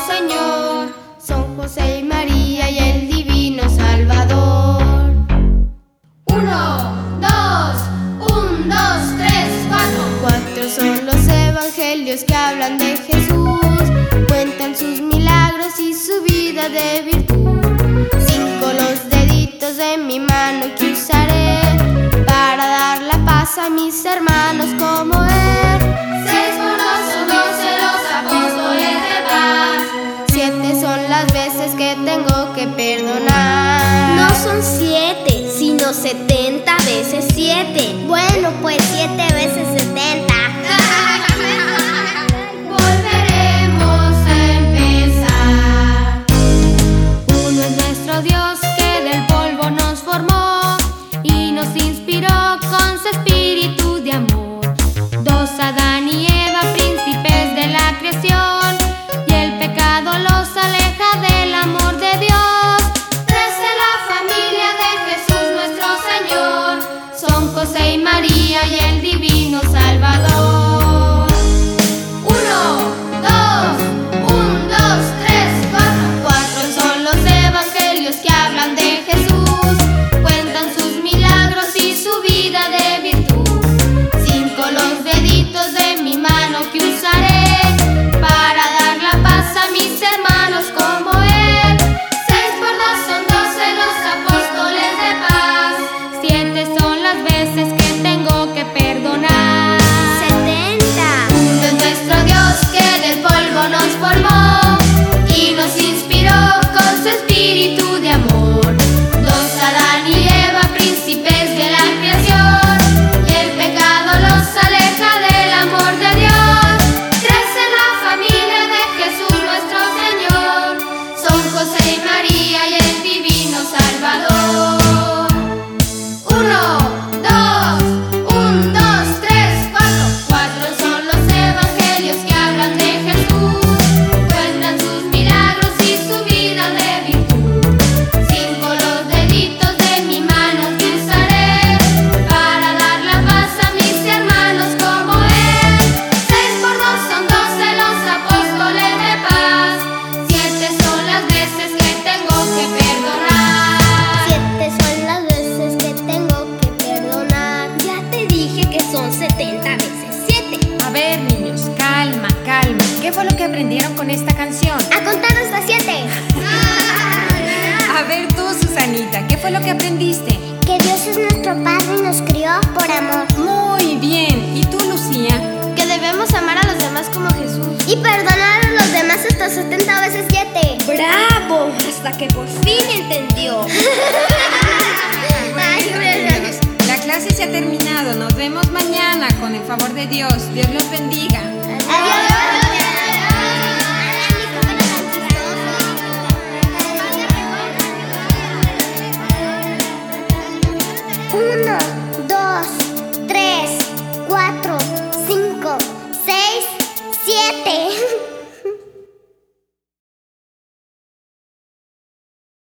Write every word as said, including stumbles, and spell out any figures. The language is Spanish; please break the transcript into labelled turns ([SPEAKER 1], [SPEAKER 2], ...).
[SPEAKER 1] Señor, son José y María y el divino Salvador. Uno, dos, un, dos, tres, cuatro. Cuatro son los evangelios que hablan de Jesús, cuentan sus milagros y su vida de virtud. Cinco los deditos de mi mano que usaré para dar la paz a mis hermanos como Él. Seis por dos son doce los apóstoles de paz. Siete son las veces que tengo que perdonar.
[SPEAKER 2] No son siete, sino setenta veces siete. Bueno, pues siete veces setenta.
[SPEAKER 1] Volveremos a empezar. Uno es nuestro Dios que del polvo nos formó y nos inspiró con su espíritu de amor. Dos, Adán y Eva, príncipes de la creación, y el pecado los aleja del amor de Dios. Tres, de la familia de Jesús nuestro Señor, son José y María y el divino Salvador. Uno, dos, un, dos, tres, cuatro. Cuatro son los evangelios que hablan de Jesús, cuentan sus milagros y su vida de virtud. Cinco los deditos de mi mano que usaré para dar la paz a mis hermanos como Él. Seis por dos son doce los apóstoles de paz. Siete son las veces que tengo que perdonar.
[SPEAKER 2] Setenta.
[SPEAKER 1] Uno es nuestro Dios que del polvo nos formó y nos inspiró con su espíritu de amor. Dos, Adán y Eva, príncipes de la creación, y el pecado los aleja del amor de Dios. Tres, en la familia de Jesús nuestro Señor, son José y María y el divino Salvador. Uno, dos, un, dos, tres, cuatro. Cuatro son los evangelios que hablan de Jesús, cuentan sus milagros y su vida de virtud. Cinco los deditos de mi mano que usaré para dar la paz a mis hermanos como Él. Seis por dos son doce los apóstoles de paz. Siete son las veces que tengo que perdonar.
[SPEAKER 2] Siete son las veces que tengo que perdonar. Ya te dije que son setenta veces siete.
[SPEAKER 3] A ver, niños, calma, calma. ¿Qué fue lo que aprendieron con esta canción?
[SPEAKER 2] A contar hasta siete.
[SPEAKER 3] A ver tú, Susanita, ¿qué fue lo que aprendiste?
[SPEAKER 2] Que Dios es nuestro Padre y nos crió por amor.
[SPEAKER 3] Muy bien. ¿Y tú, Lucía?
[SPEAKER 1] Que debemos amar a los demás como Jesús.
[SPEAKER 2] Y perdonar a los demás hasta setenta veces siete. ¡Bravo! Hasta que por fin entendió. Ay, gracias.
[SPEAKER 3] La clase se ha terminado. Nos vemos mañana con el favor de Dios. Dios los bendiga.
[SPEAKER 2] Adiós. Uno.